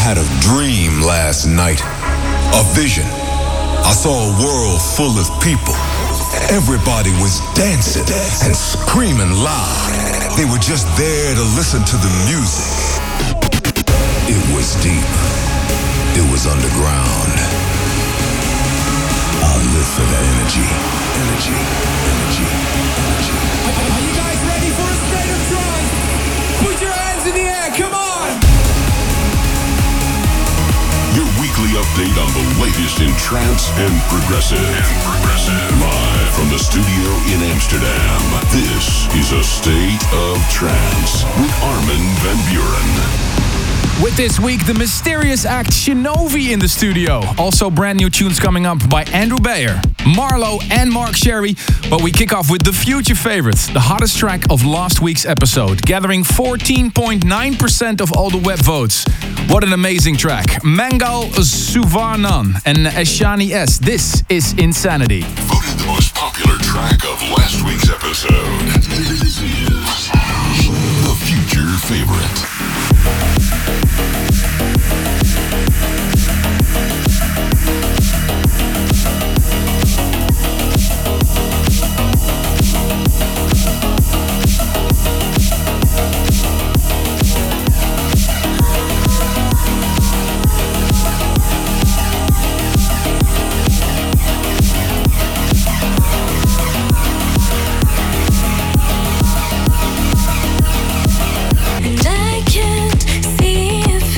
had a dream last night, a vision. I saw a world full of people. Everybody was dancing and screaming loud. They were just there to listen to the music. It was deep. It was underground. I live for that energy. Energy. Energy. Energy. Are you guys ready for a state of trance? Put your hands in the air, come on! Your weekly update on the latest in trance and progressive. Live from the studio in Amsterdam. This is a State of Trance with Armin van Buuren. With this week, the mysterious act Shinovi in the studio. Also brand new tunes coming up by Andrew Bayer, Marlo and Mark Sherry. But we kick off with the future favorites, the hottest track of last week's episode, gathering 14.9% of all the web votes. What an amazing track. Mangal Suvarnan and Eshani S. This is Insanity. Voted the most popular track of last week's episode. This is the future favorite. And I can't see if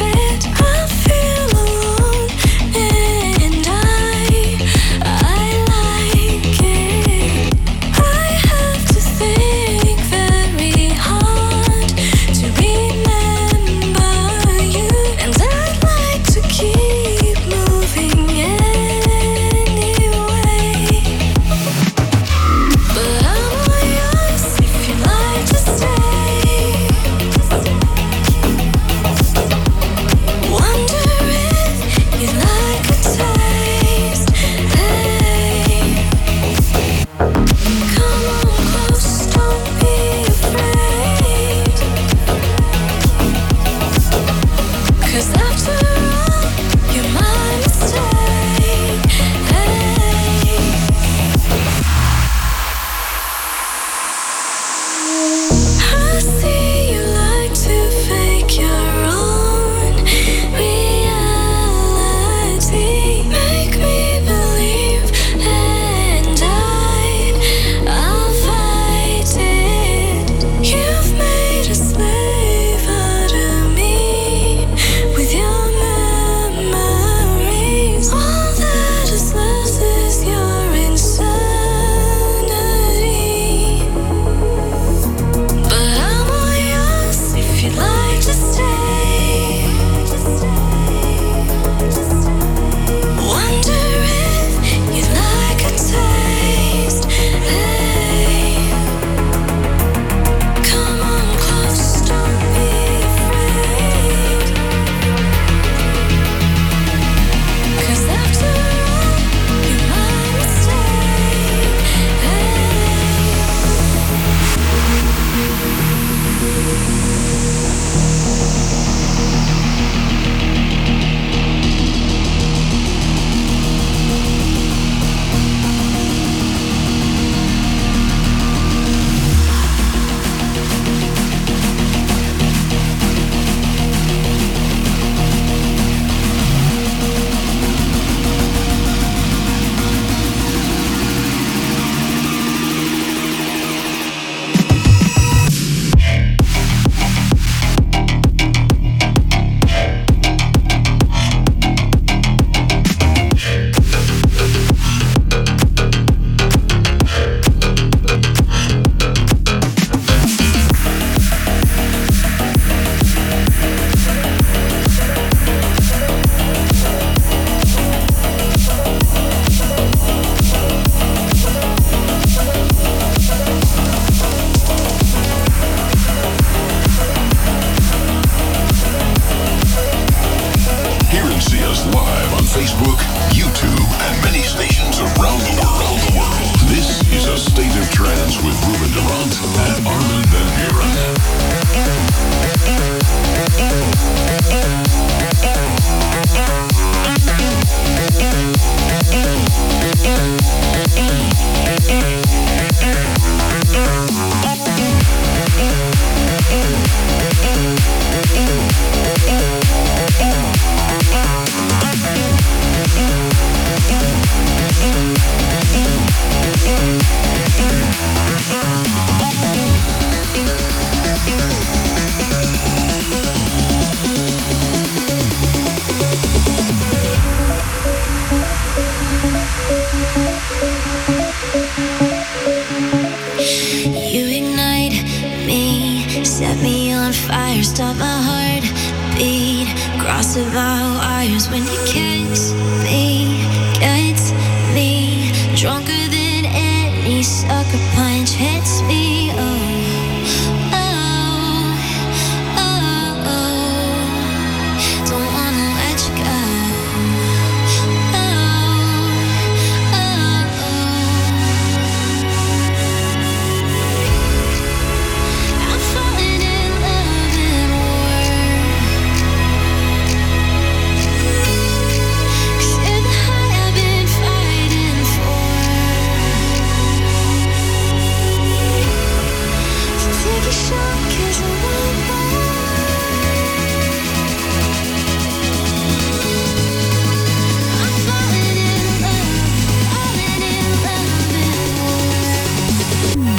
me, set me on fire, stop my heart beat, cross the wires when you kiss me, drunker than any sucker punch hits me. Don't wanna let you go. I'm falling in love and war. 'Cause you're the high I've been fighting for. So take a shot 'cause I want more. I'm falling in love and war.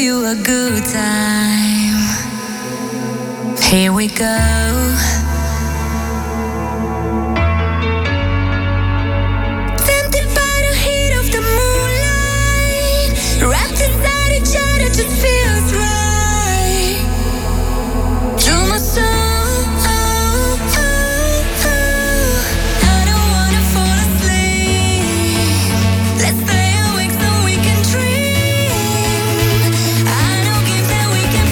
you a good time. Here we go. Wrapped inside each other just feels right to my soul. I don't wanna fall asleep. Let's stay awake so we can dream. I know games that we can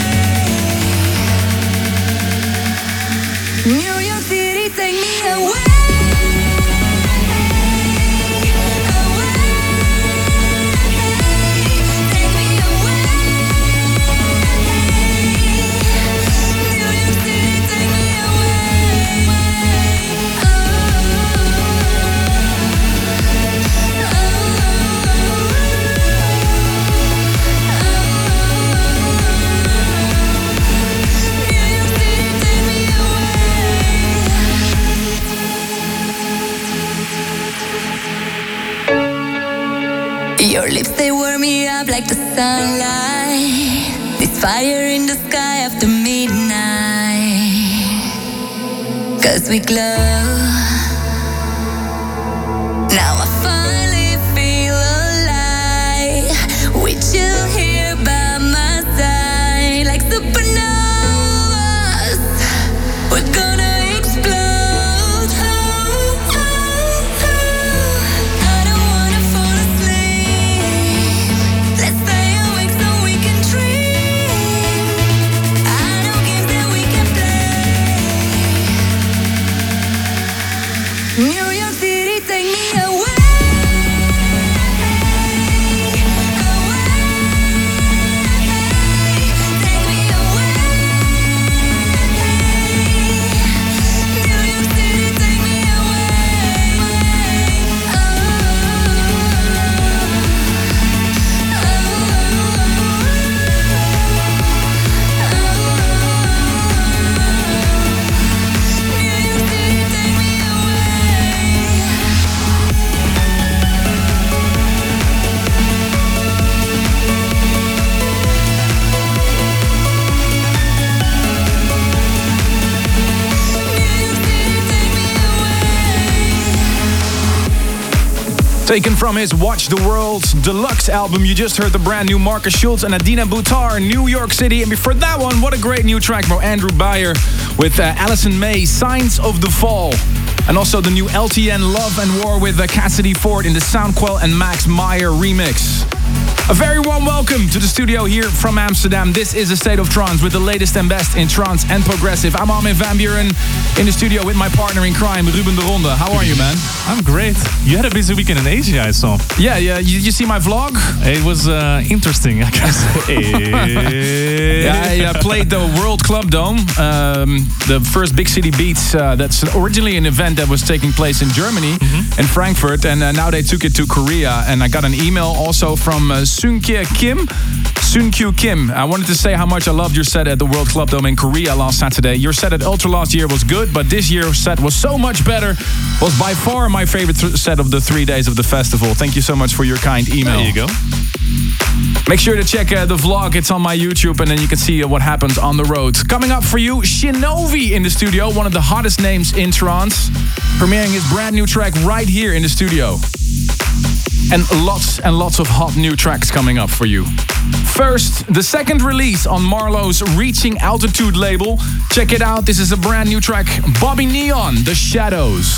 play. New York City, take me away. Your lips, they warm me up like the sunlight. This fire in the sky after midnight. 'Cause we glow. Now I finally feel alive. With you here by my side. Like supernovas, we're gonna explode. I don't wanna fall asleep. Let's stay awake so we can dream. I know games that we can play. New York City, take me away. Taken from his Watch the World Deluxe album, you just heard the brand new Marcus Schulz and Adina Butar, New York City. And before that one, what a great new track from Andrew Beyer with Alison May, Signs of the Fall. And also the new LTN Love and War with Cassidy Ford in the Soundquell and Max Meyer remix. A very warm welcome to the studio here from Amsterdam. This is A State of Trance with the latest and best in trance and progressive. I'm Armin van Buuren in the studio with my partner in crime, Ruben de Ronde. How are you, man? I'm great. You had a busy weekend in Asia, I saw. Yeah. You see my vlog? It was interesting, I guess. Yeah, I played the World Club Dome, the first Big City Beats. That's originally an event that was taking place in Germany, in Frankfurt, and now they took it to Korea. And I got an email also from Sunkyu Kim. I wanted to say how much I loved your set at the World Club Dome in Korea last Saturday. Your set at Ultra last year was good, but this year's set was so much better. Was by far my favorite set of the 3 days of the festival. Thank you so much for your kind email. There you go. Make sure to check the vlog. It's on my YouTube, and then you can see what happens on the road. Coming up for you, Shinovi in the studio, one of the hottest names in trance, premiering his brand new track right here in the studio. And lots of hot new tracks coming up for you. First, the second release on Marlowe's Reaching Altitude label. Check it out. This is a brand new track, Bobby Neon, The Shadows.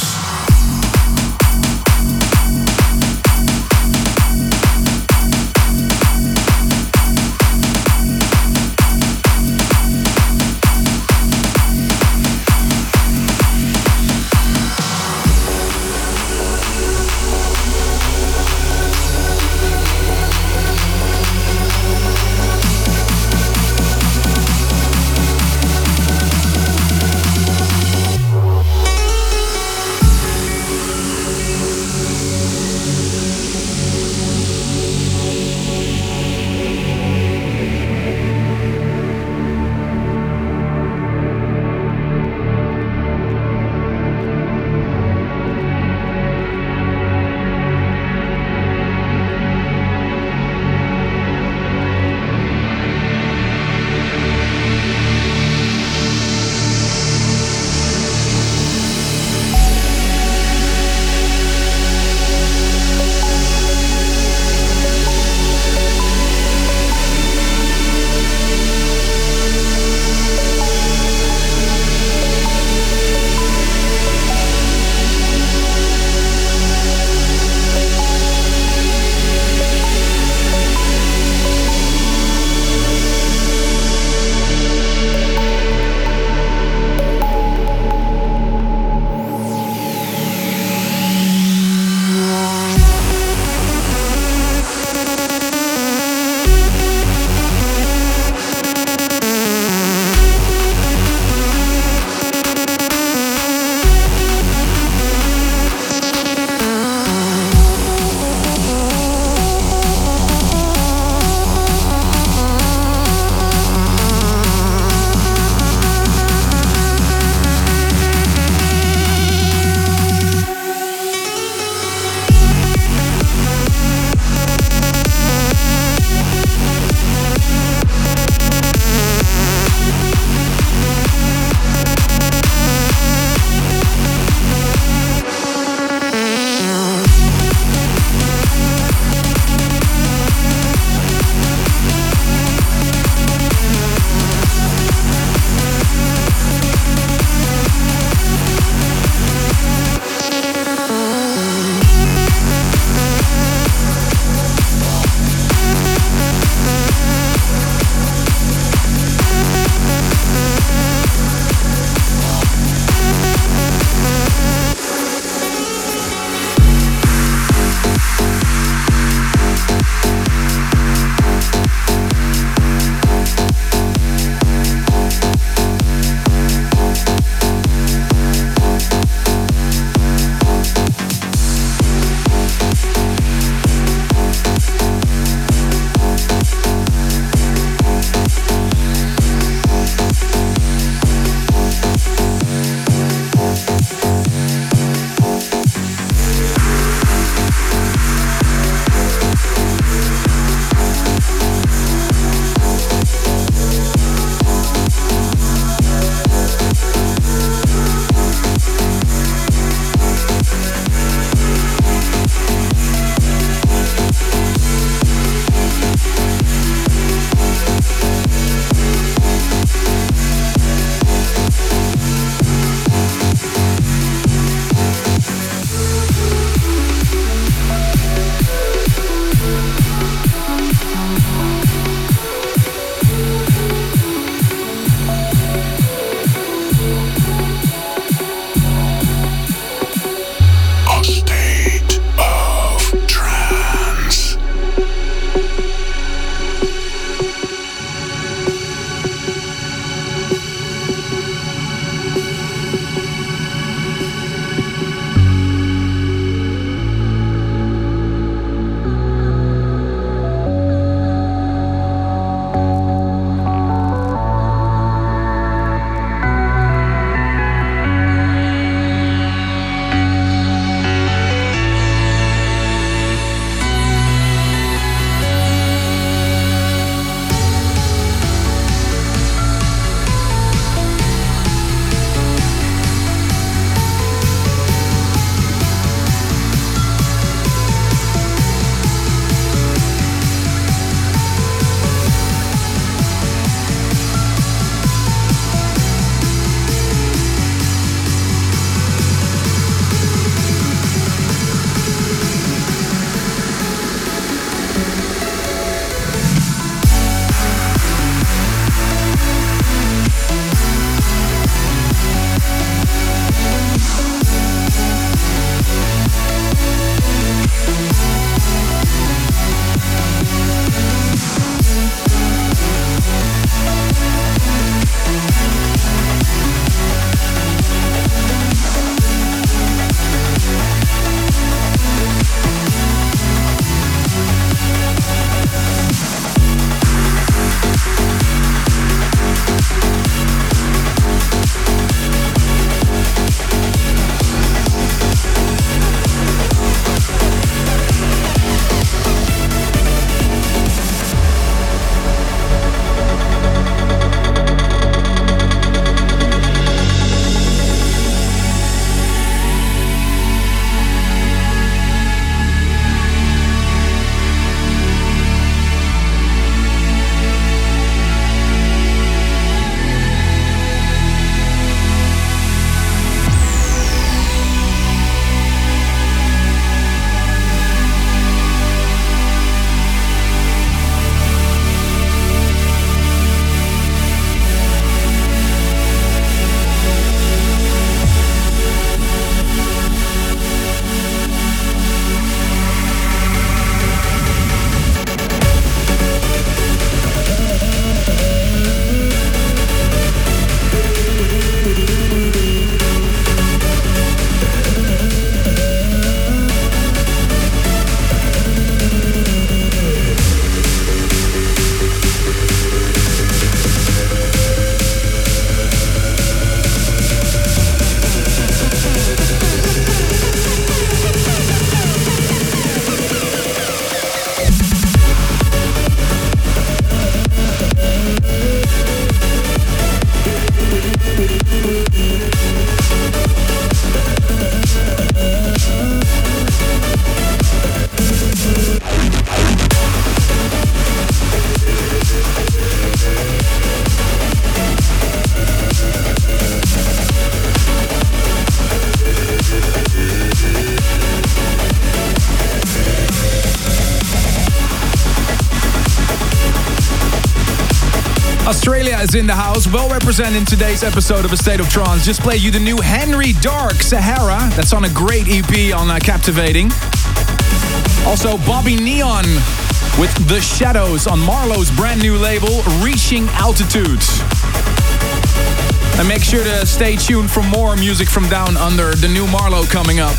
Australia is in the house, well represented in today's episode of A State of Trance. Just played you the new Henry Dark, Sahara. That's on a great EP on Captivating. Also, Bobby Neon with The Shadows on Marlowe's brand new label, Reaching Altitude. And make sure to stay tuned for more music from Down Under, the new Marlowe coming up.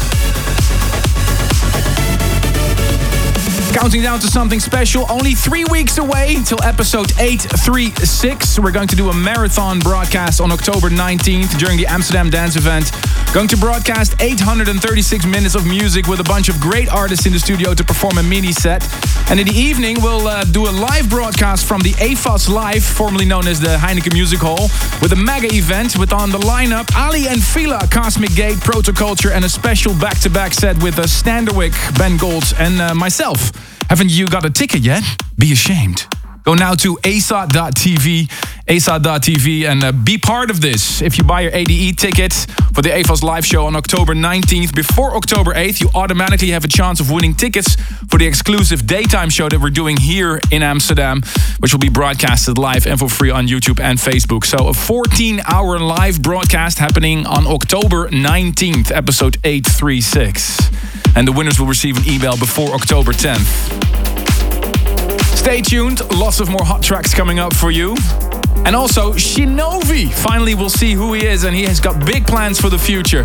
Counting down to something special, only 3 weeks away until episode 836. We're going to do a marathon broadcast on October 19th during the Amsterdam Dance Event. Going to broadcast 836 minutes of music with a bunch of great artists in the studio to perform a mini set. And in the evening, we'll do a live broadcast from the AFAS Live, formerly known as the Heineken Music Hall, with a mega event with on the lineup Ali and Fila, Cosmic Gate, Protoculture, and a special back-to-back set with Standerwick, Ben Golds, and myself. Haven't you got a ticket yet? Be ashamed. Go now to ASA.tv, and be part of this. If you buy your ADE ticket for the AFAS live show on October 19th, before October 8th, you automatically have a chance of winning tickets for the exclusive daytime show that we're doing here in Amsterdam, which will be broadcasted live and for free on YouTube and Facebook. So a 14-hour live broadcast happening on October 19th, episode 836. And the winners will receive an email before October 10th. Stay tuned, lots of more hot tracks coming up for you. And also, Shinovi. Finally, we'll see who he is, and he has got big plans for the future.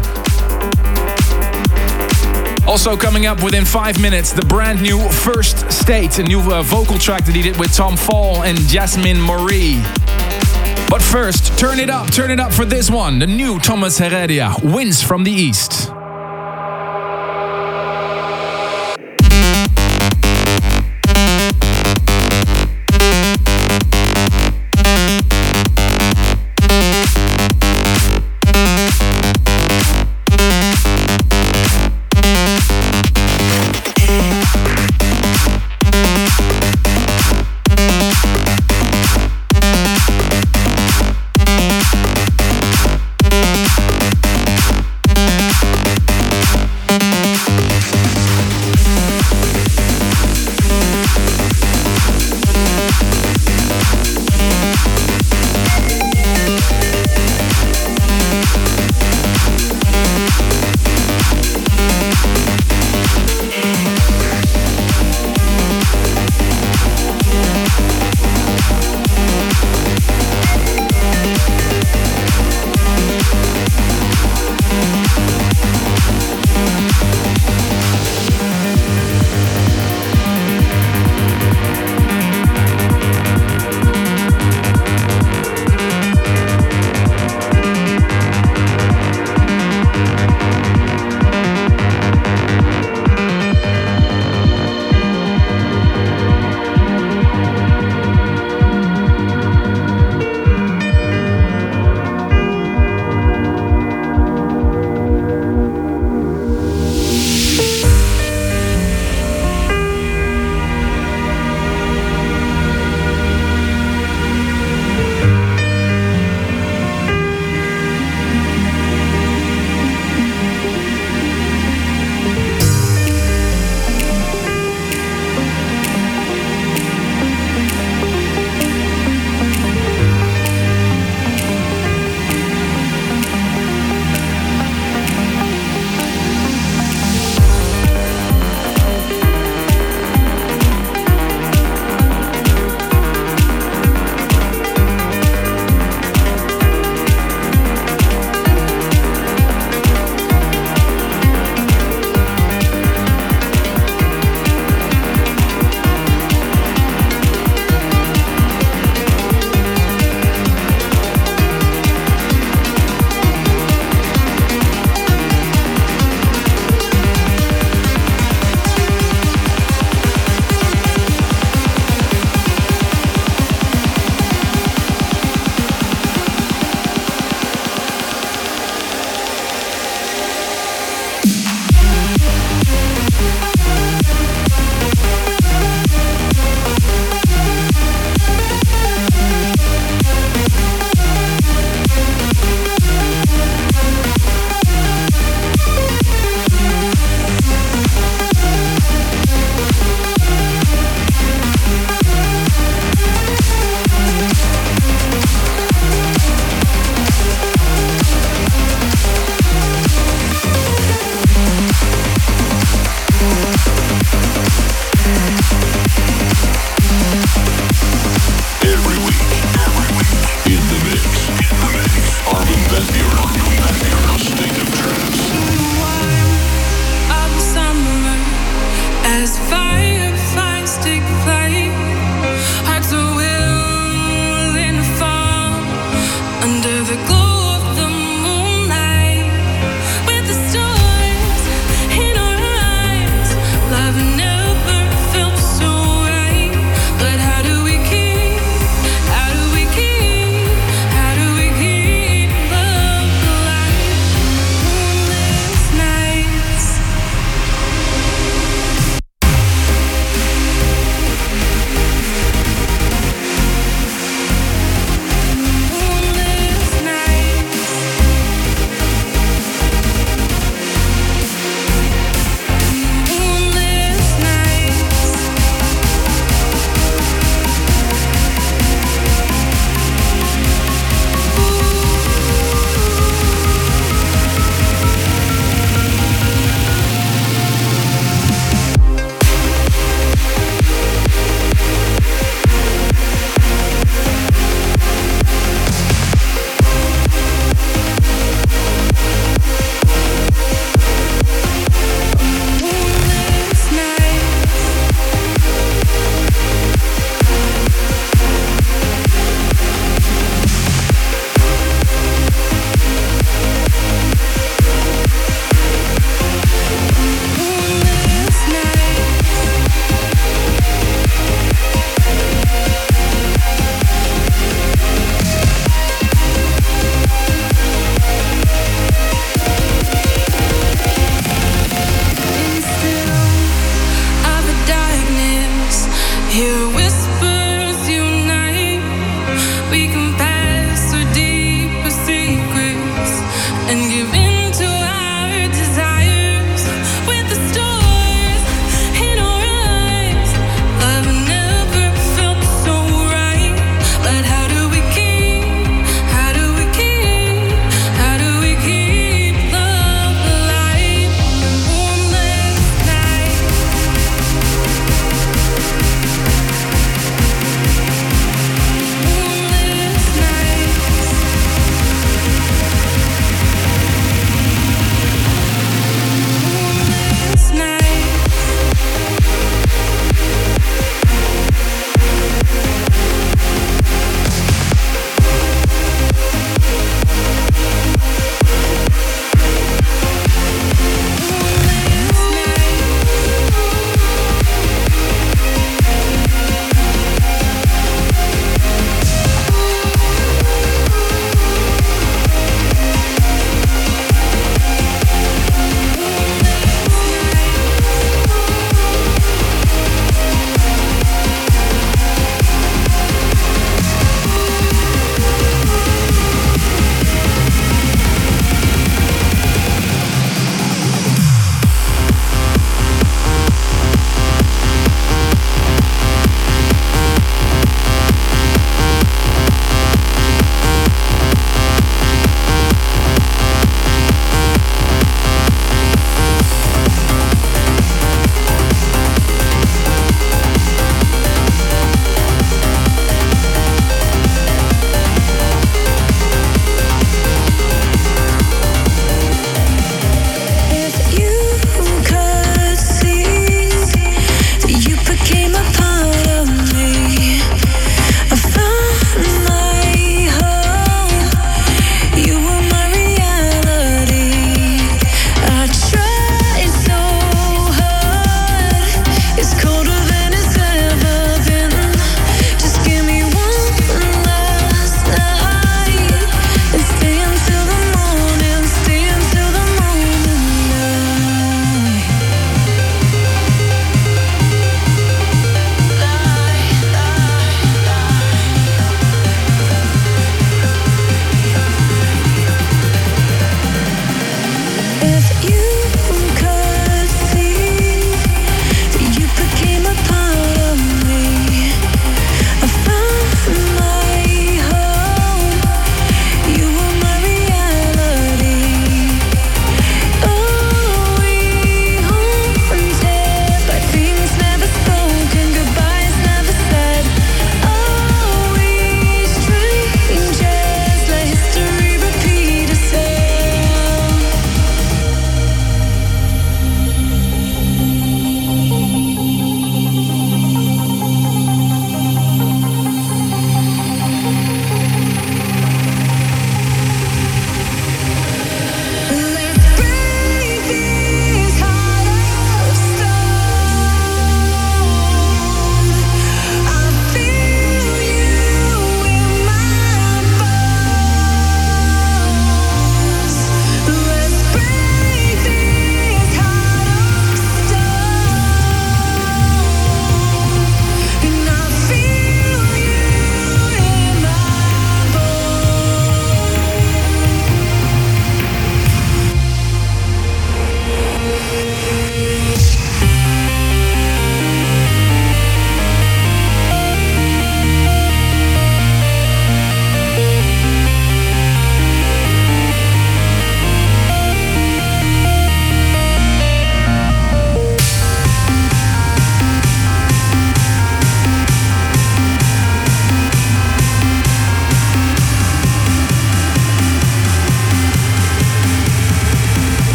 Also coming up within 5 minutes, the brand new First State, a new vocal track that he did with Tom Fall and Jasmine Marie. But first, turn it up for this one. The new Thomas Heredia, Winds from the East.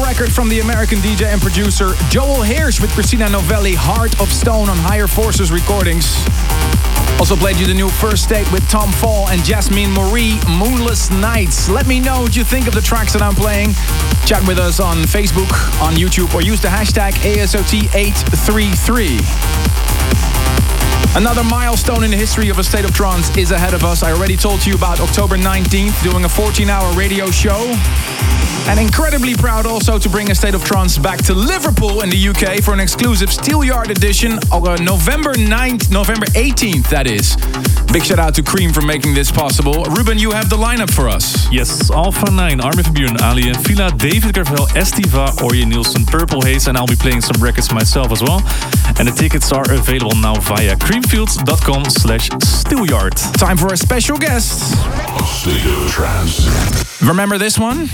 record from the American DJ and producer Joel Hirsch with Christina Novelli, Heart of Stone on Higher Forces Recordings. Also played you the new First State with Tom Fall and Jasmine Marie, Moonless Nights. Let me know what you think of the tracks that I'm playing. Chat with us on Facebook, on YouTube, or use the hashtag ASOT833. Another milestone in the history of A State of Trance is ahead of us. I already told you about October 19th, doing a 14-hour radio show. And incredibly proud also to bring A State of Trance back to Liverpool in the UK for an exclusive Steelyard edition on November 18th, that is. Big shout out to Cream for making this possible. Ruben, you have the lineup for us. Yes, Alpha 9, Armin van Buuren, Ali and Villa, David Gravell, Estiva, Orje Nielsen, Purple Haze, and I'll be playing some records myself as well. And the tickets are available now via creamfields.com/Steelyard. Time for a special guest. A State of Trance. Remember this one?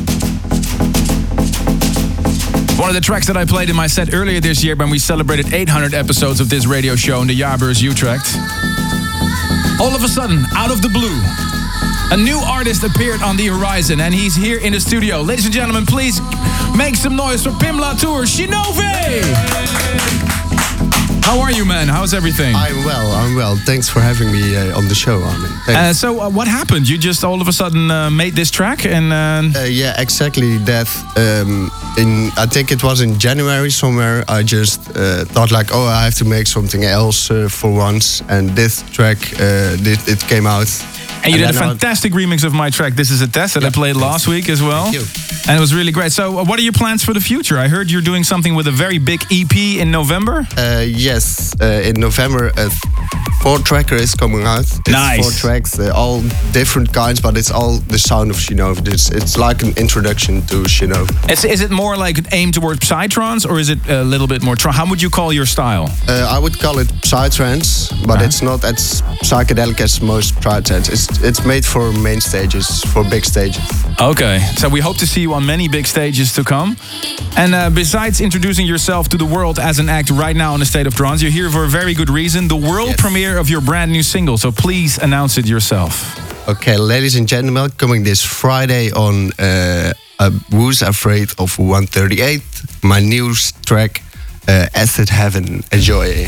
One of the tracks that I played in my set earlier this year when we celebrated 800 episodes of this radio show in the Jaarbeurs Utrecht. All of a sudden, out of the blue, a new artist appeared on the horizon and he's here in the studio. Ladies and gentlemen, please make some noise for Pim Latour, Shinovi! How are you, man? How's everything? I'm well. Thanks for having me on the show, Armin. Thanks. So what happened? You just all of a sudden made this track and... Yeah, exactly that. I think it was in January somewhere. I just thought like, oh, I have to make something else for once. And this track, it came out. And you did a fantastic remix of my track, This Is a Test, that I played last week as well. Thank you. And it was really great. So what are your plans for the future? I heard you're doing something with a very big EP in November. Yes, in November, 4-tracker is coming out. It's Nice. 4 tracks, all different kinds, but it's all the sound of Shinovi. It's like an introduction to Shinovi. Is it more like aimed towards psytrance or is it a little bit more... How would you call your style? I would call it psytrance, but it's not as psychedelic as most psytrance. It's made for main stages, for big stages. Okay, so we hope to see you on many big stages to come. And besides introducing yourself to the world as an act right now in A State of Trance, you're here for a very good reason. The world premiere of your brand new single, so please announce it yourself. Okay, ladies and gentlemen, coming this Friday on Who's Afraid of 138, my new track, Acid Heaven. Enjoy.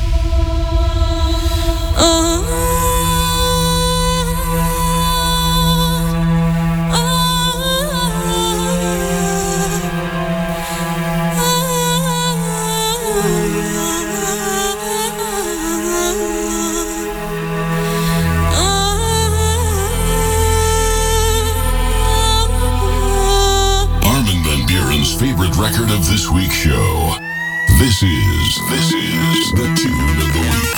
Favorite record of this week's show. This is the Tune of the Week.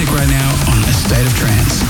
music right now on A State of Trance.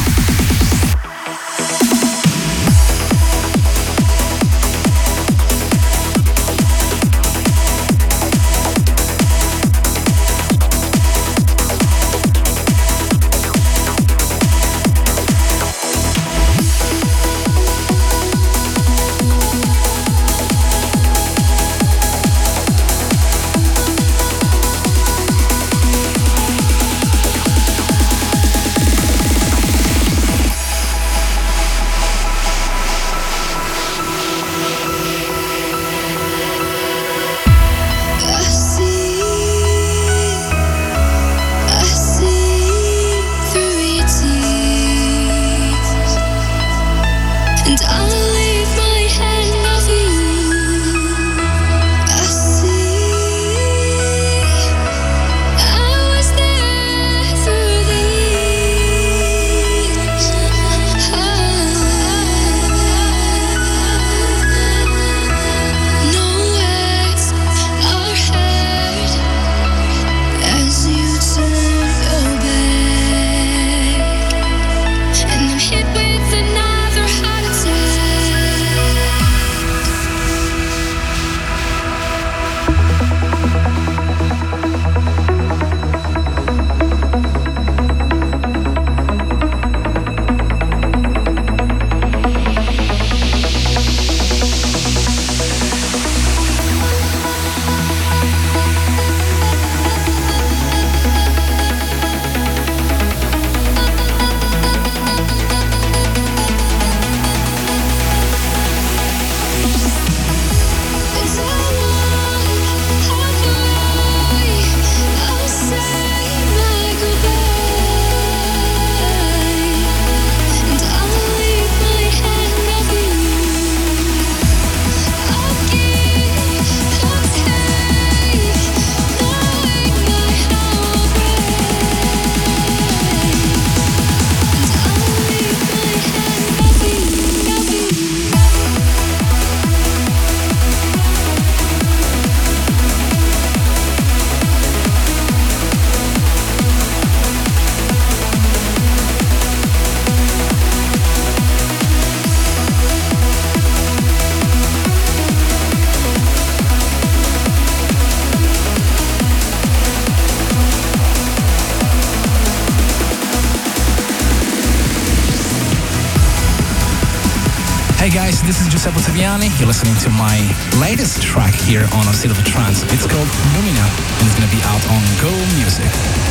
Hey guys, this is Giuseppe Taviani. You're listening to my latest track here on A State of Trance. It's called Lumina and it's going to be out on Go Music.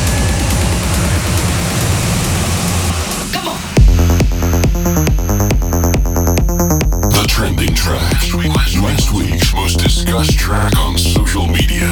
The trending track. Last week's most discussed track on social media.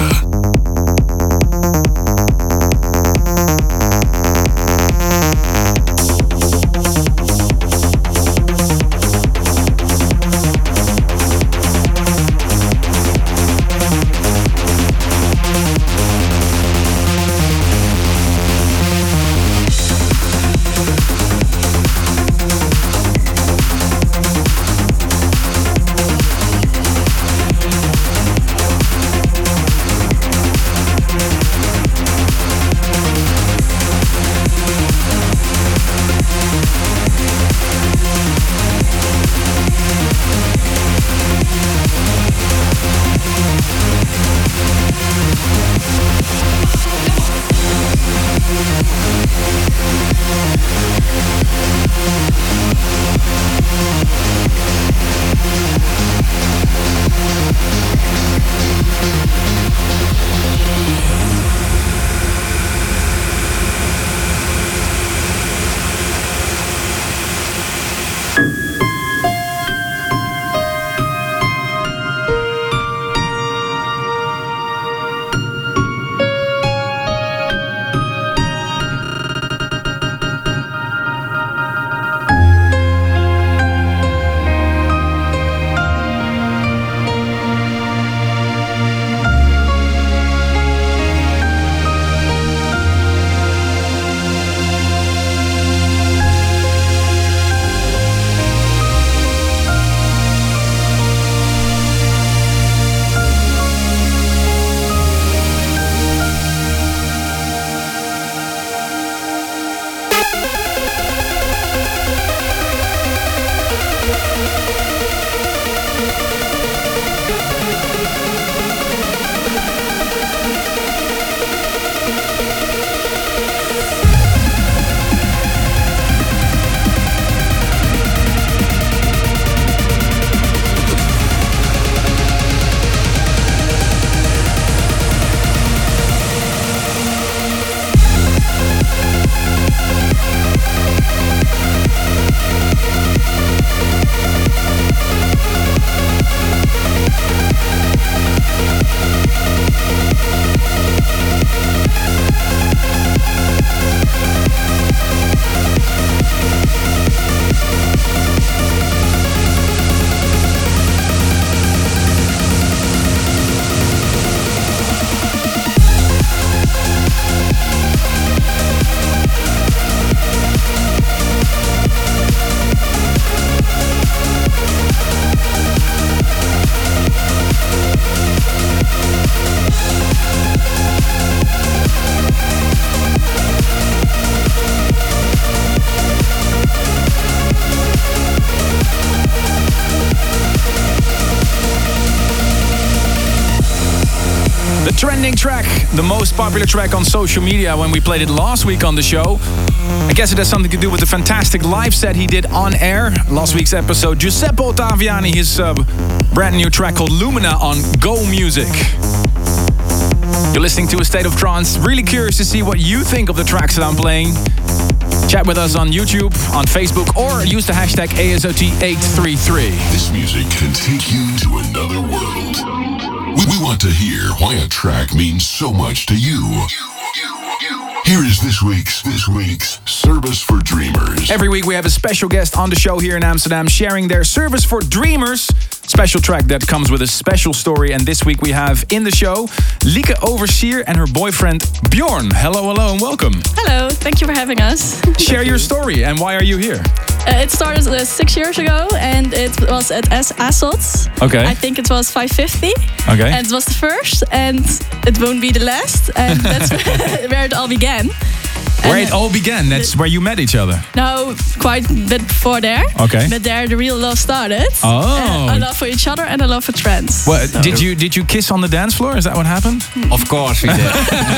trending track, the most popular track on social media when we played it last week on the show. I guess it has something to do with the fantastic live set he did on air. Last week's episode, Giuseppe Ottaviani, his brand new track called Lumina on Go Music. You're listening to A State of Trance. Really curious to see what you think of the tracks that I'm playing. Chat with us on YouTube, on Facebook, or use the hashtag ASOT833. This music can take you to another world. We want to hear why a track means so much to you. Here is this week's Service for Dreamers. Every week we have a special guest on the show here in Amsterdam sharing their Service for Dreamers special track that comes with a special story. And this week we have in the show Lieke Overseer and her boyfriend Bjorn. Hello, and welcome. Hello, thank you for having us. Share your story and why are you here? It started 6 years ago and it was at ASOT. Okay. I think it was 550. Okay. And it was the first and it won't be the last. And that's where it all began. Where it all began? That's where you met each other? No, quite a bit before there. Okay. But there the real love started. Oh. A love for each other and a love for trance. Well, so. Did you kiss on the dance floor? Is that what happened? Of course we did.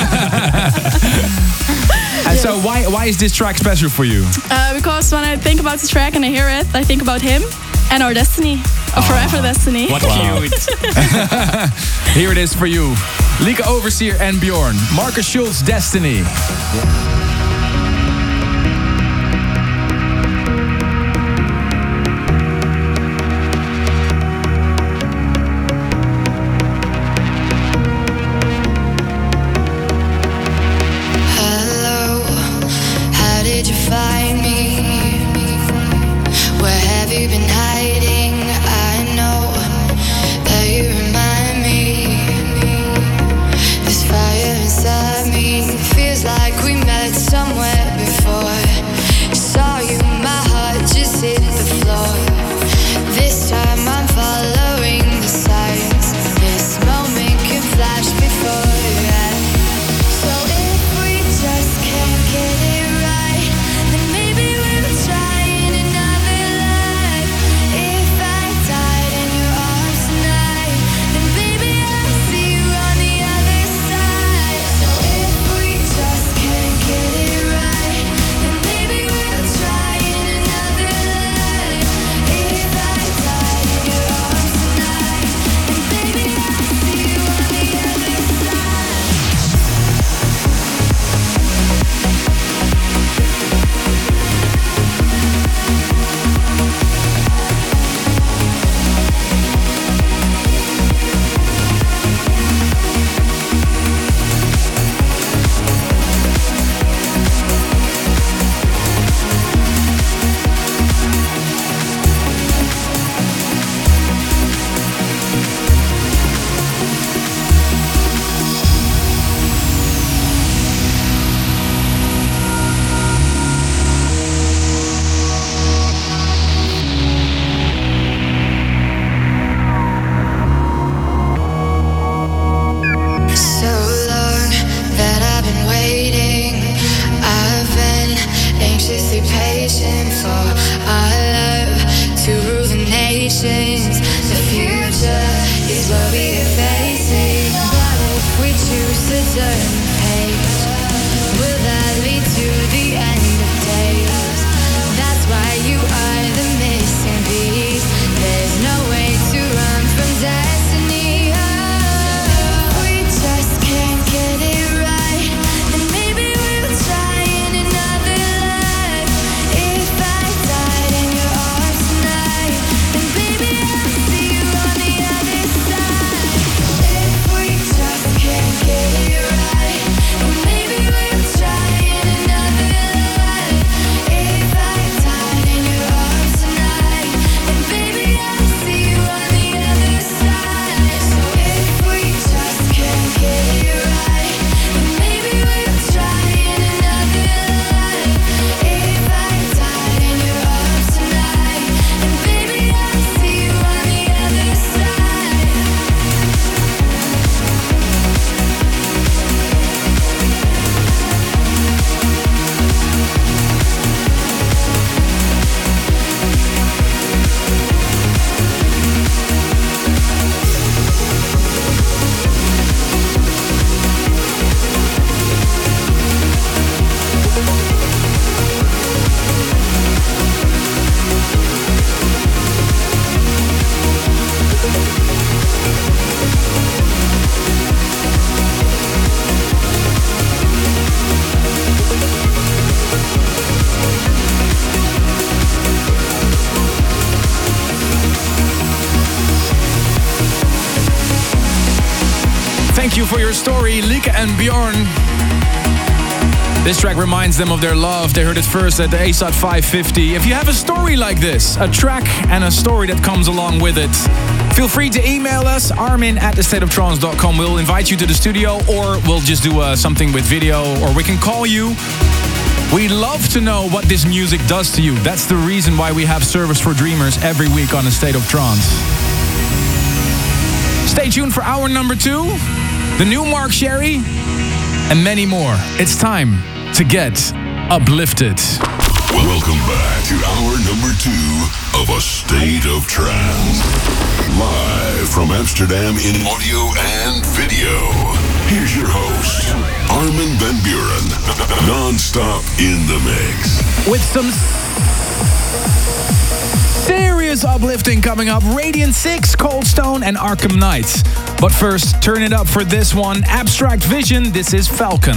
And so why is this track special for you? Because when I think about the track and I hear it, I think about him and our destiny. Our forever destiny. What cute. Here it is for you. Lieke Overseer and Bjorn. Marcus Schulz, Destiny. Get it right. for your story, Lieke and Bjorn. This track reminds them of their love. They heard it first at the ASAT 550. If you have a story like this, a track and a story that comes along with it, feel free to email us, armin@thestateoftrance.com. We'll invite you to the studio, or we'll just do something with video, or we can call you. We love to know what this music does to you. That's the reason why we have Service for Dreamers every week on A State of Trance. Stay tuned for hour number 2, the new Mark Sherry, and many more. It's time to get uplifted. Welcome back to hour number 2 of A State of Trance. Live from Amsterdam in audio and video. Here's your host, Armin van Buuren. Non-stop in the mix. With some serious uplifting coming up, Radiant 6, Cold Stone and Arkham Knights. But first, turn it up for this one, Abstract Vision, this is Falcon.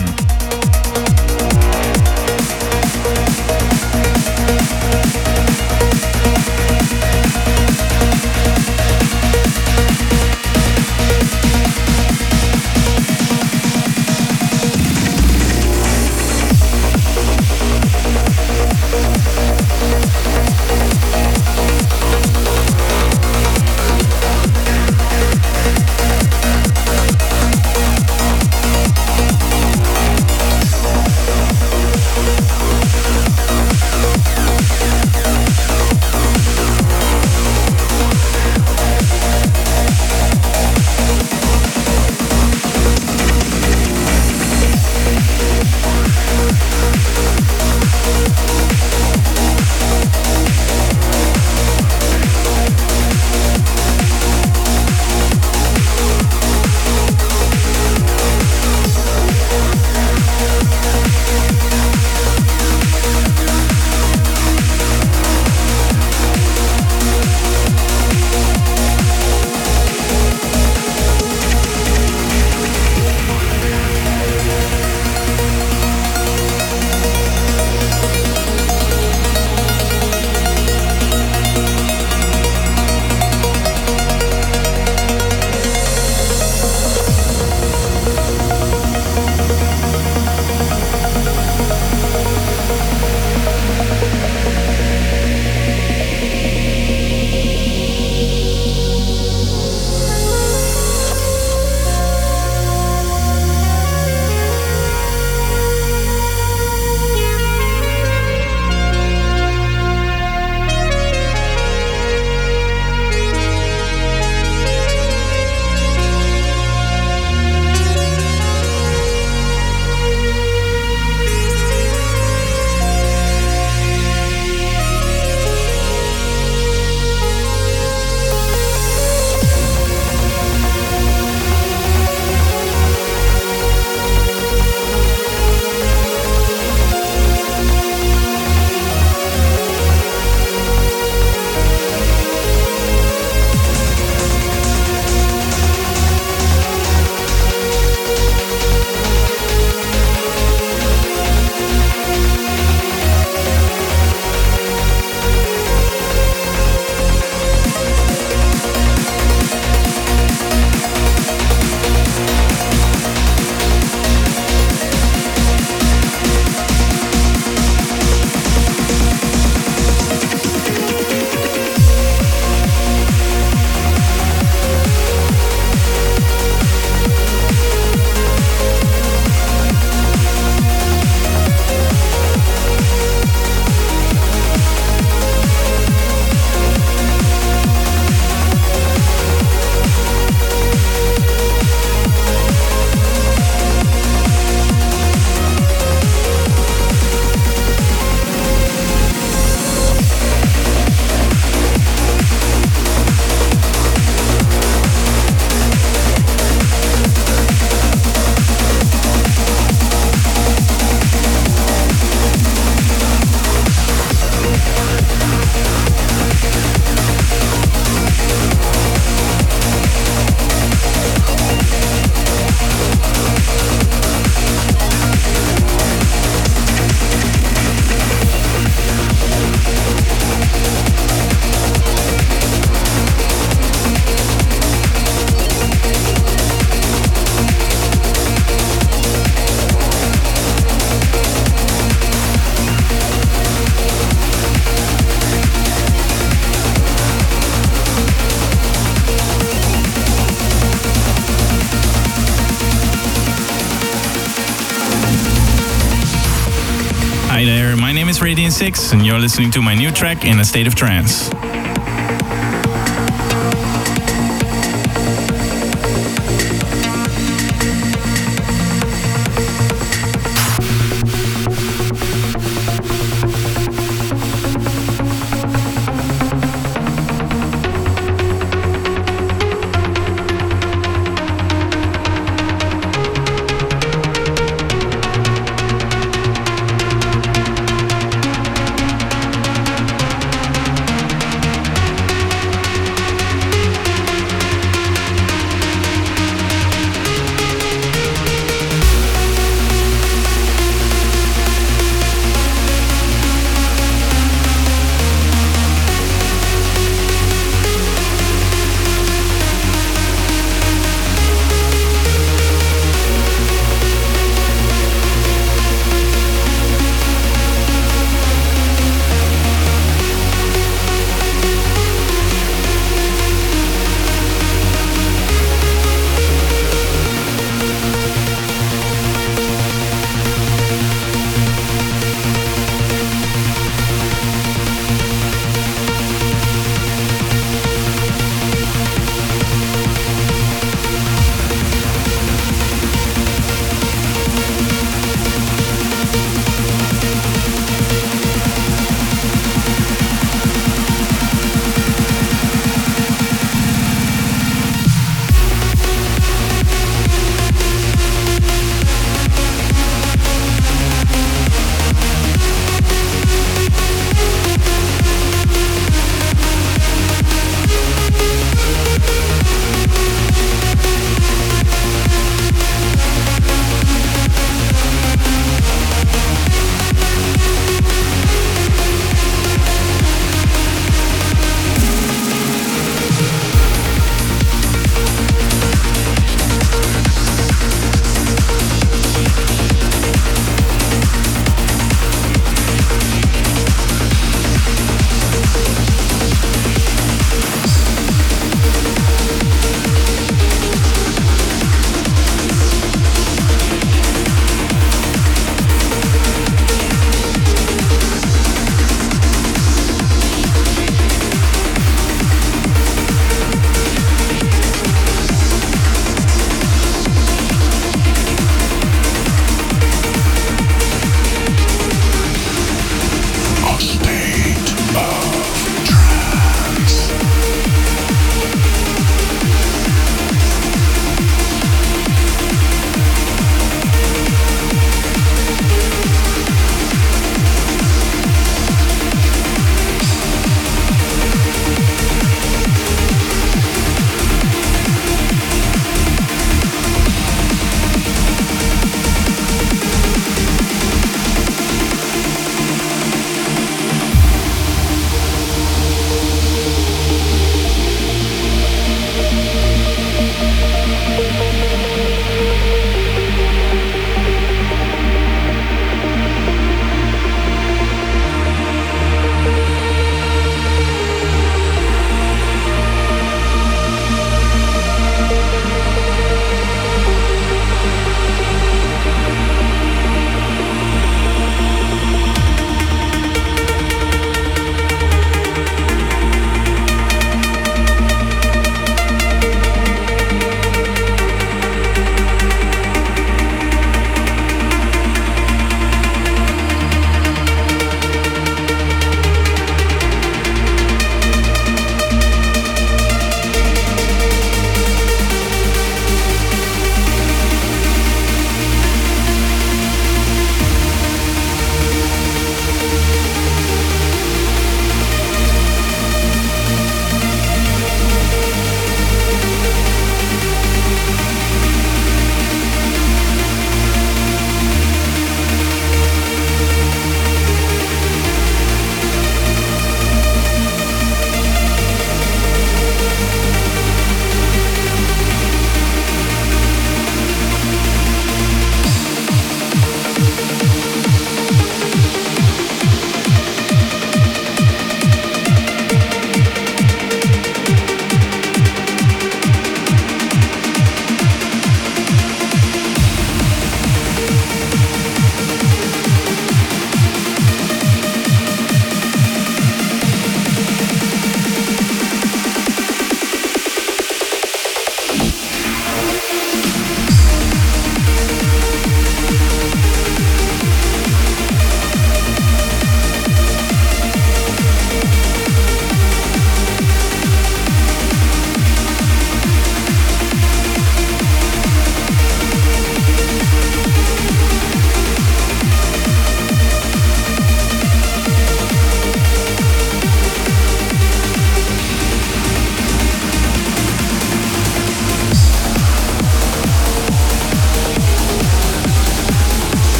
there. My name is Radiant 6 and you're listening to my new track, In a State of Trance.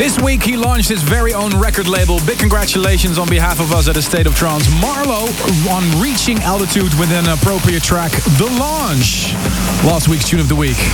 This week he launched his very own record label. Big congratulations on behalf of us at A State of Trance. Marlo on reaching altitude with an appropriate track, The Launch. Last week's tune of the week.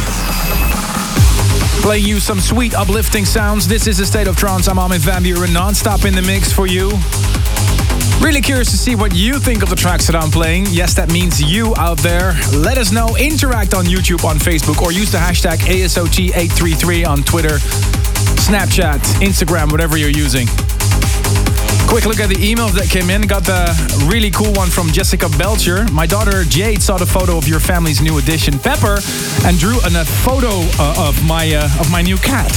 Playing you some sweet uplifting sounds. This is A State of Trance. I'm Armin van Buuren, non-stop in the mix for you. Really curious to see what you think of the tracks that I'm playing. Yes, that means you out there. Let us know. Interact on YouTube, on Facebook, or use the hashtag ASOT833 on Twitter, Snapchat, Instagram, whatever you're using. Quick look at the emails that came in. Got the really cool one from Jessica Belcher. My daughter Jade saw the photo of your family's new addition, Pepper, and drew a photo of my new cat.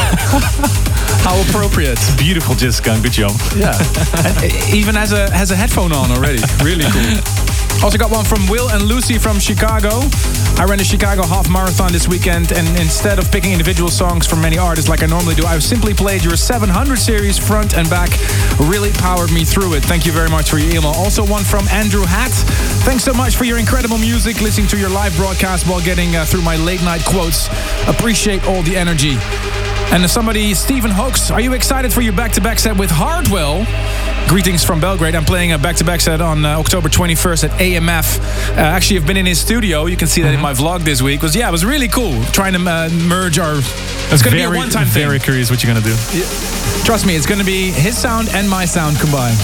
How appropriate. Beautiful, Jessica. Good job. Yeah. And even has a headphone on already. Really cool. Also got one from Will and Lucy from Chicago. I ran the Chicago Half Marathon this weekend, and instead of picking individual songs from many artists like I normally do, I've simply played your 700 series front and back. Really powered me through it. Thank you very much for your email. Also one from Andrew Hatt. Thanks so much for your incredible music, listening to your live broadcast while getting through my late night quotes. Appreciate all the energy. And somebody, Stephen Hoax, are you excited for your back-to-back set with Hardwell? Greetings from Belgrade. I'm playing a back-to-back set on October 21st at AMF. Actually, I've been in his studio. You can see that in my vlog this week. It was really cool trying to merge our... It's going to be a one-time thing. Very curious what you're going to do. Trust me, it's going to be his sound and my sound combined.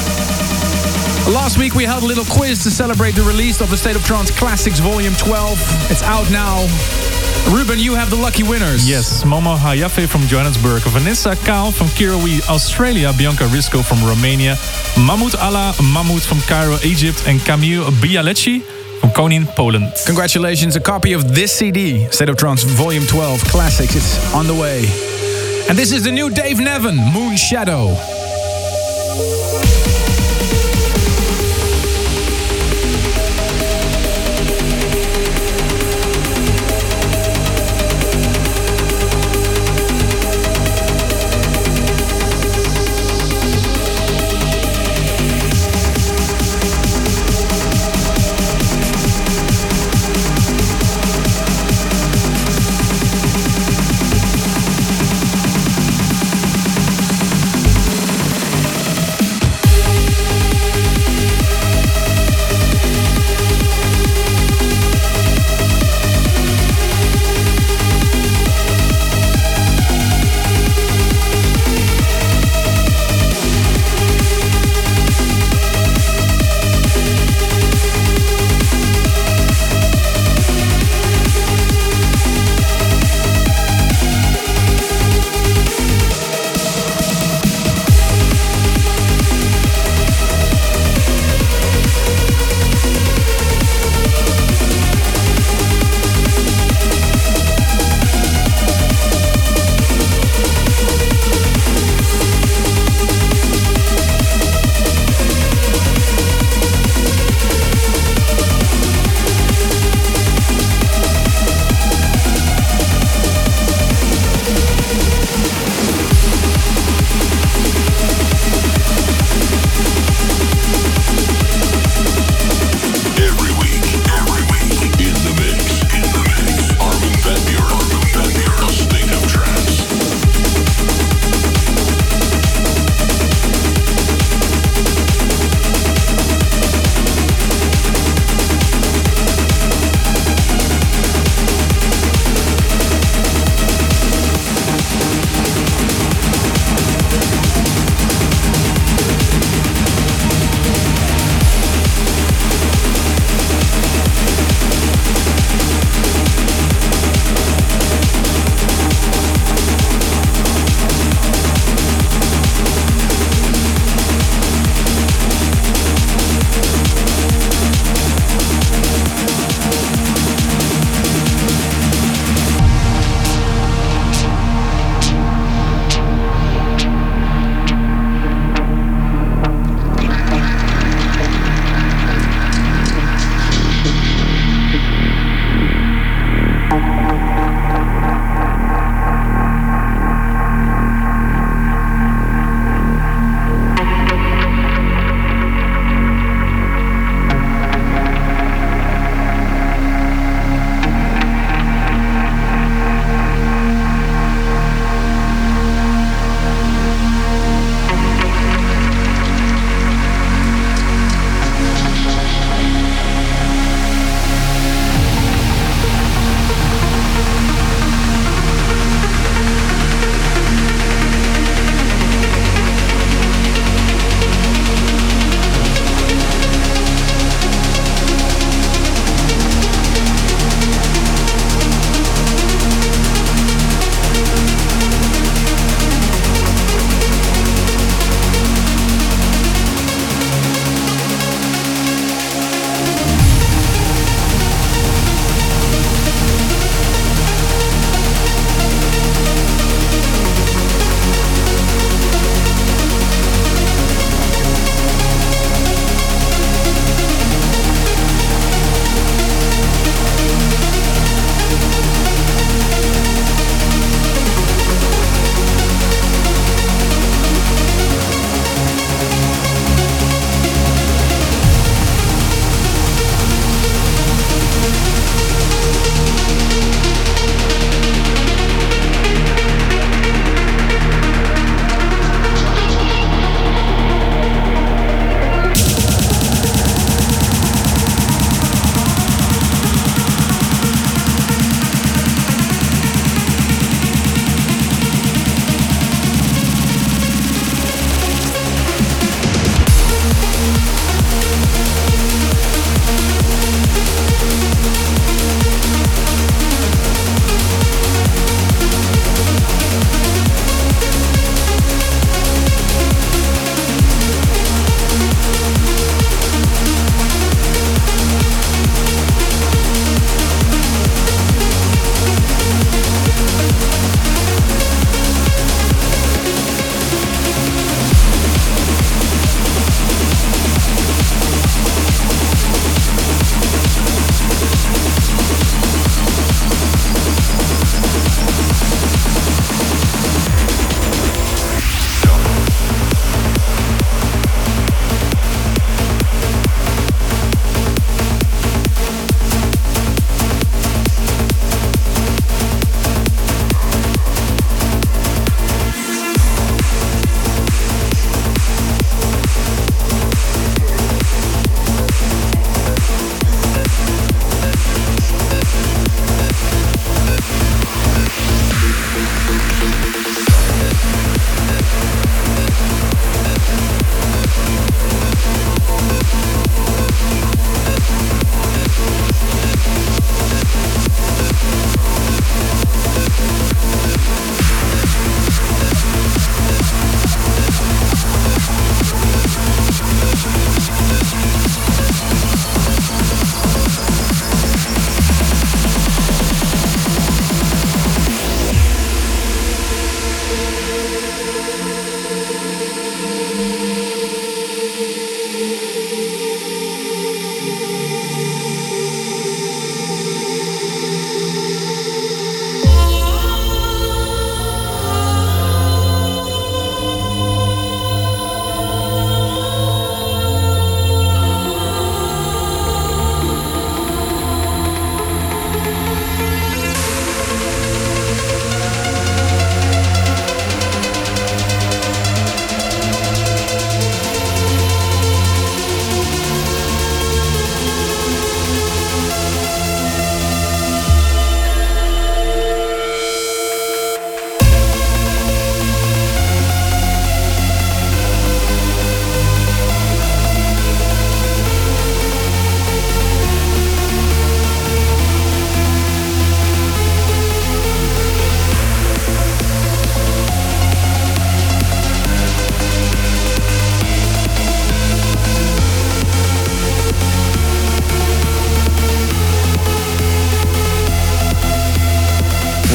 Last week we held a little quiz to celebrate the release of the State of Trance Classics Volume 12. It's out now. Ruben, you have the lucky winners. Yes, Momo Hayafe from Johannesburg, Vanessa Kaal from Kirawi, Australia, Bianca Risco from Romania, Mahmoud Allah Mahmoud from Cairo, Egypt, and Camille Bialecci from Konin, Poland. Congratulations, a copy of this CD, State of Trance Volume 12 Classics, it's on the way. And this is the new Dave Nevin, Moon Shadow.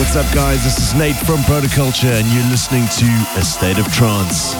What's up, guys? This is Nate from Protoculture, and you're listening to A State of Trance.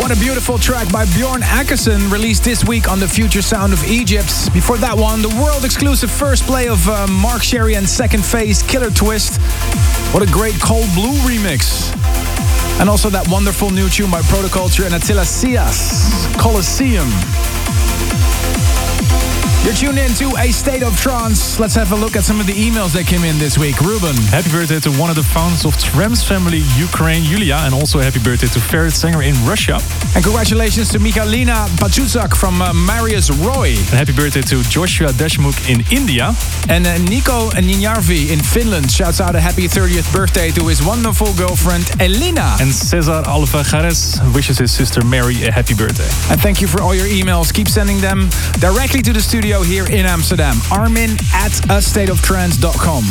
What a beautiful track by Bjorn Akkerson, released this week on the Future Sound of Egypt. Before that one, the world-exclusive first play of Mark Sherry and Second Phase, Killer Twist. What a great Cold Blue remix. And also that wonderful new tune by Protoculture and Attila Sias, Colosseum. You're tuned in to A State of Trance. Let's have a look at some of the emails that came in this week. Ruben. Happy birthday to one of the founders of Tramps family, Ukraine, Yulia. And also happy birthday to Ferret Sanger in Russia. And congratulations to Michalina Pachuzak from Marius Roy. And happy birthday to Joshua Deshmukh in India. And Nico Ninjarvi in Finland shouts out a happy 30th birthday to his wonderful girlfriend Elina. And Cesar Alvajares wishes his sister Mary a happy birthday. And thank you for all your emails. Keep sending them directly to the studio here in Amsterdam. Armin@astateoftrance.com.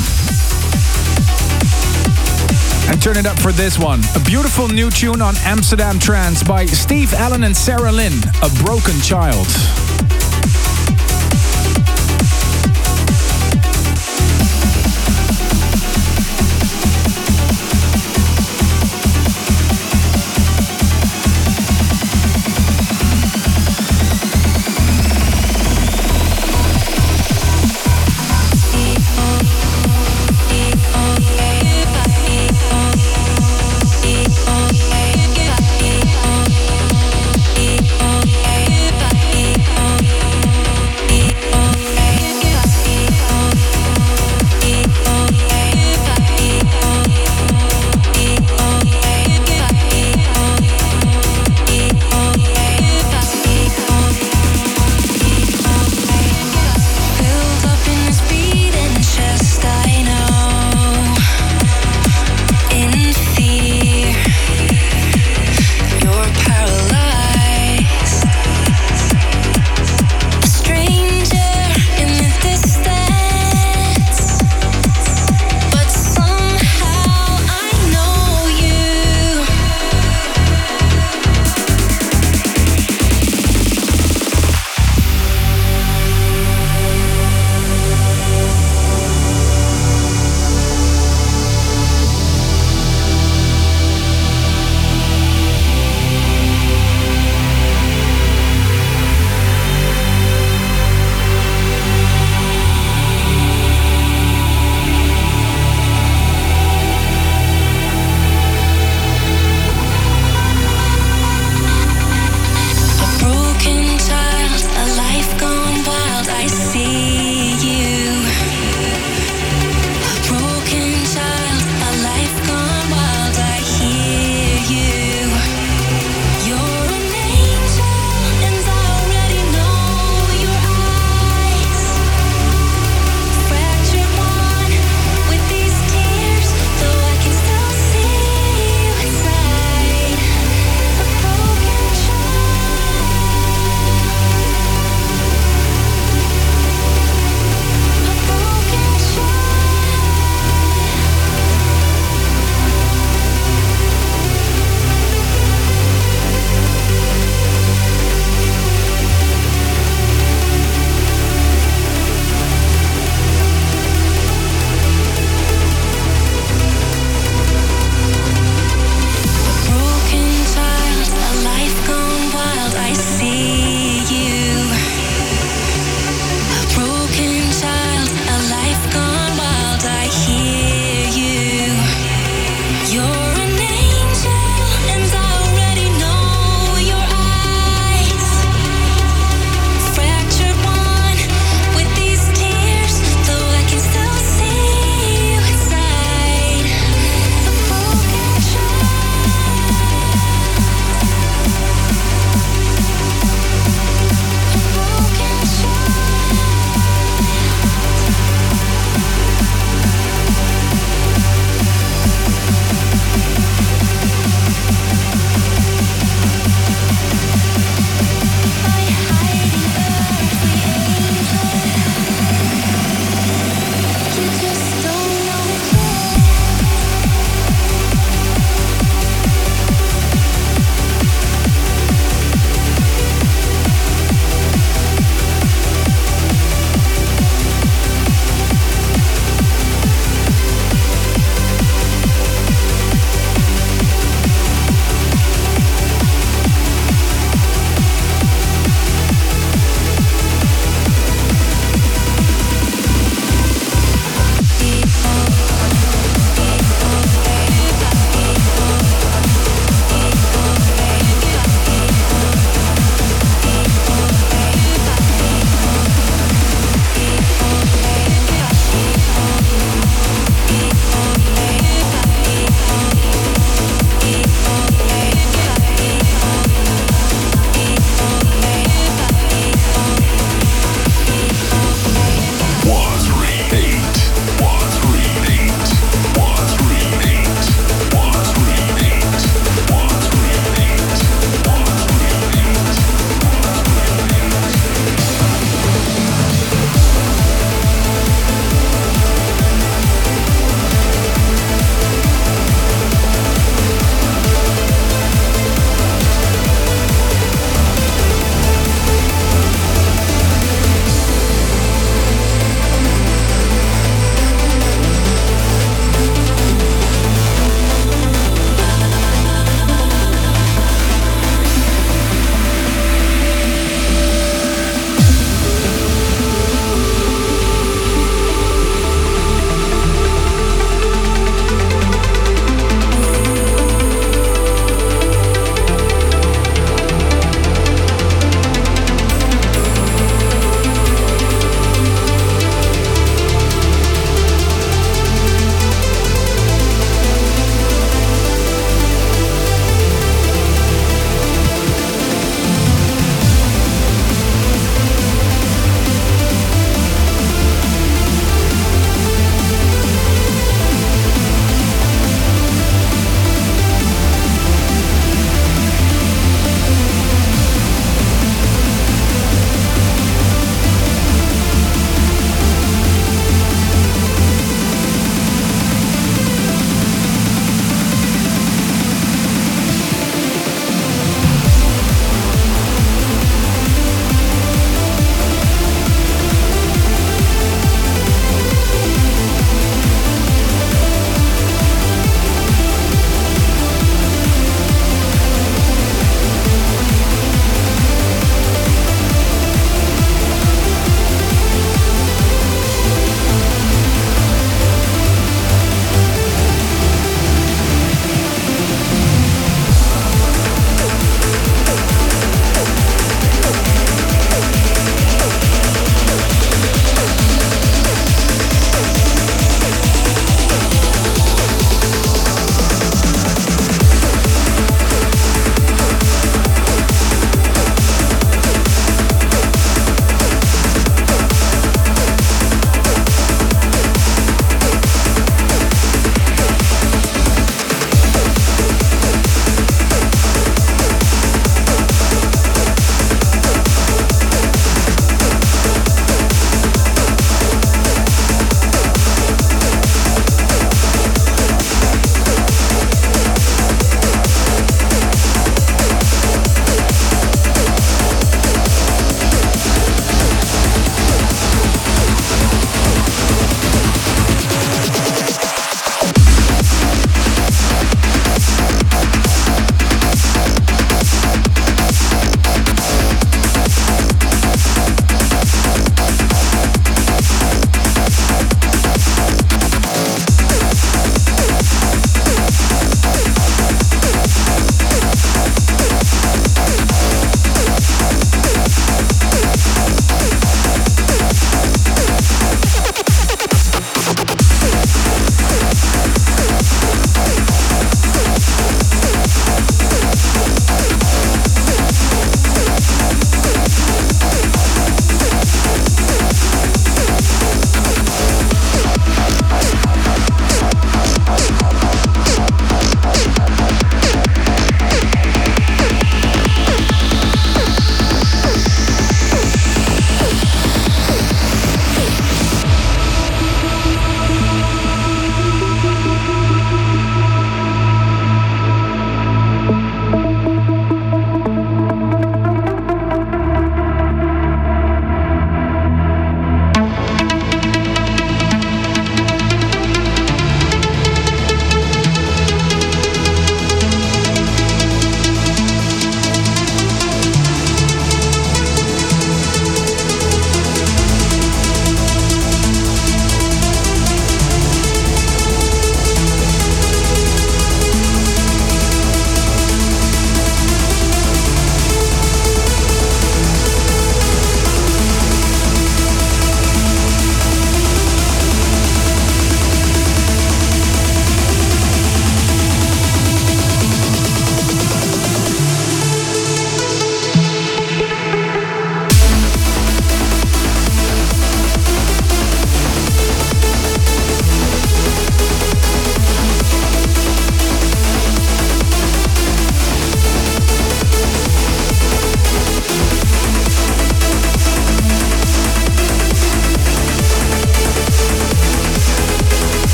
And turn it up for this one. A beautiful new tune on Amsterdam Trance by Steve Allen and Sarah Lynn, A Broken Child. Oh,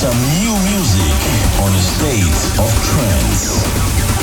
some new music on a state of trance.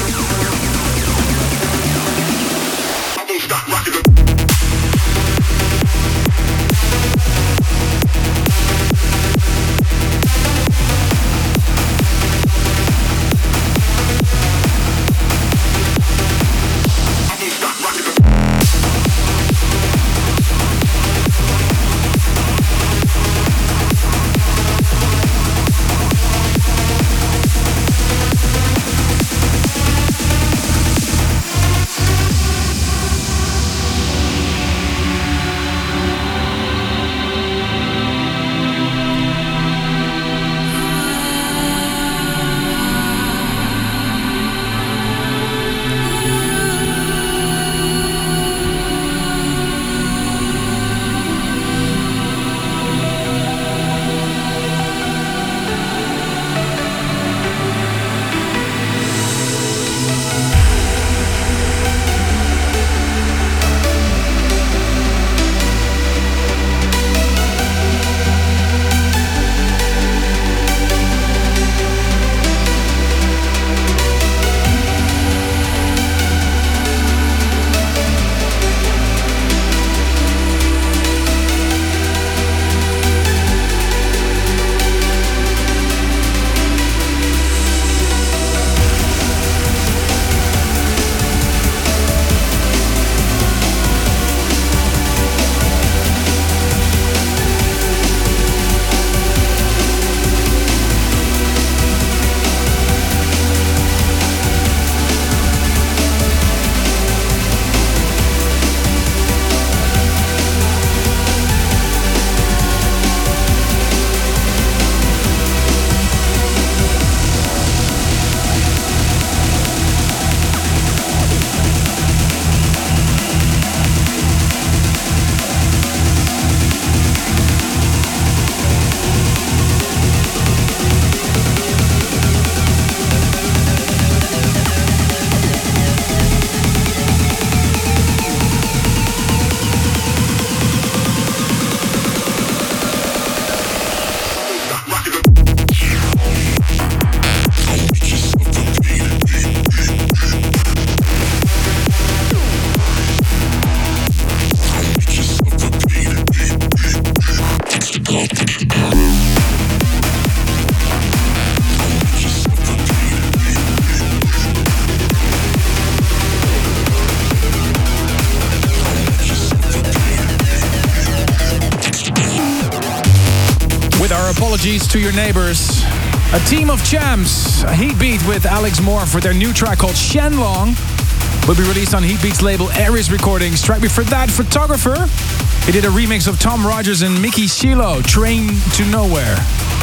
Apologies to your neighbors. A team of champs, Heatbeat with Alex Moore for their new track called Shenlong. Will be released on Heatbeat's label Aries Recordings. Track before that, Photographer. He did a remix of Tom Rogers and Mickey Shiloh, Train to Nowhere.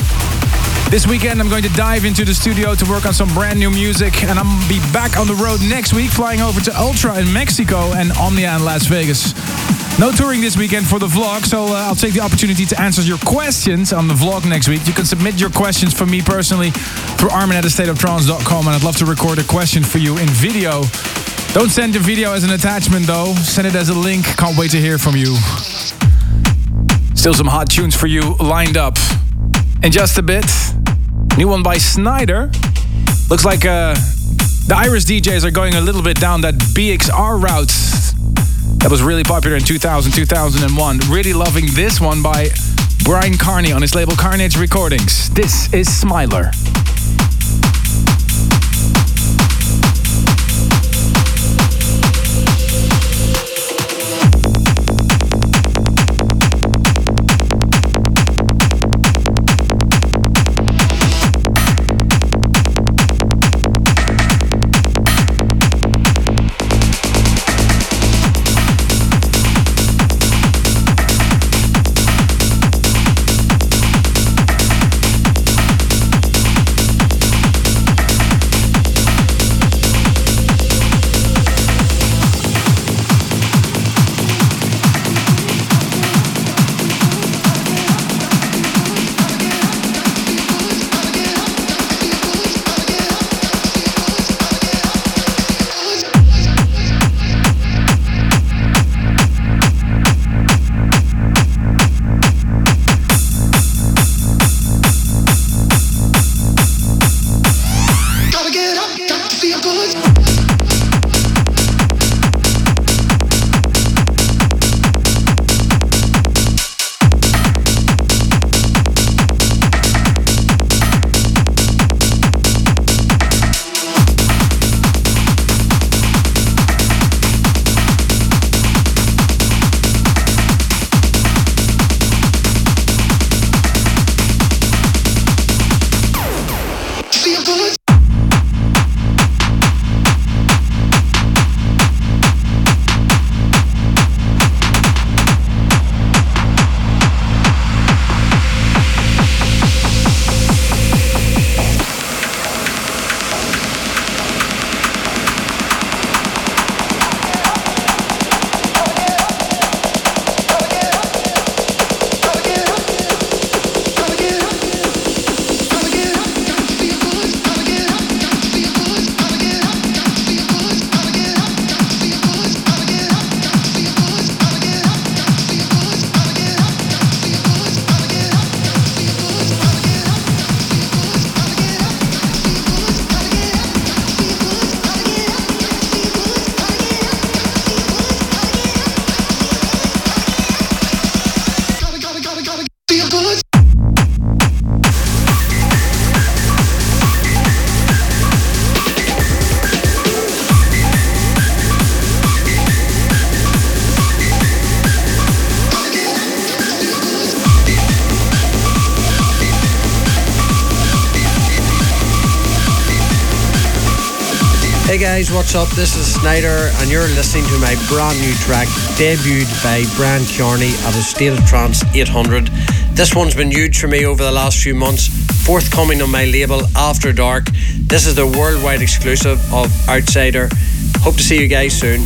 This weekend I'm going to dive into the studio to work on some brand new music, and I'm going to be back on the road next week, flying over to Ultra in Mexico and Omnia in Las Vegas. No touring this weekend for the vlog, so I'll take the opportunity to answer your questions on the vlog next week. You can submit your questions for me personally through armin@astateoftrance.com, and I'd love to record a question for you in video. Don't send the video as an attachment though, send it as a link. Can't wait to hear from you. Still some hot tunes for you lined up. In just a bit, new one by Snyder. Looks like the Irish DJs are going a little bit down that BXR route that was really popular in 2000, 2001. Really loving this one by Brian Carney on his label Carnage Recordings. This is Smiler. Hey guys, what's up? This is Snyder, and you're listening to my brand new track, debuted by Brian Kearney at A State of Trance 800. This one's been huge for me over the last few months, forthcoming on my label After Dark. This is the worldwide exclusive of Outsider. Hope to see you guys soon.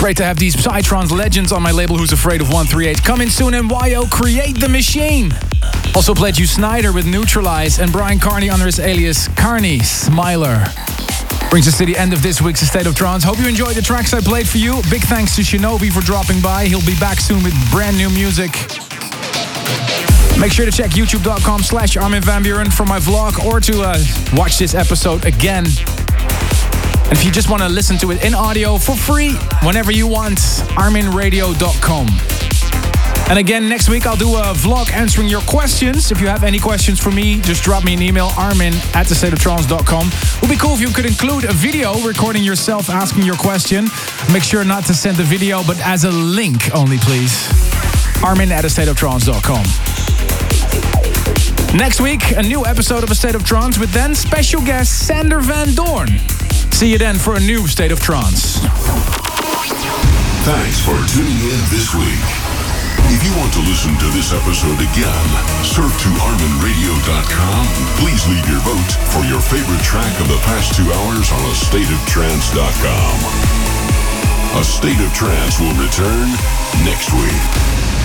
Great to have these Psytrance legends on my label Who's Afraid of 138. Coming soon in YO, Create the Machine. Also played you Snyder with Neutralize and Brian Carney under his alias Carney Smiler. Brings us to the end of this week's State of Trance. Hope you enjoyed the tracks I played for you. Big thanks to Shinobi for dropping by. He'll be back soon with brand new music. Make sure to check youtube.com/Armin van Buuren for my vlog or to watch this episode again. And if you just want to listen to it in audio for free, whenever you want, arminradio.com. And again, next week I'll do a vlog answering your questions. If you have any questions for me, just drop me an email, armin@thestateoftrance.com. It would be cool if you could include a video recording yourself asking your question. Make sure not to send the video, but as a link only, please. armin@thestateoftrance.com. Next week, a new episode of A State of Trance with then special guest Sander Van Doorn. See you then for a new State of Trance. Thanks for tuning in this week. If you want to listen to this episode again, surf to ArminRadio.com. Please leave your vote for your favorite track of the past 2 hours on AStateOfTrance.com. A State of Trance will return next week.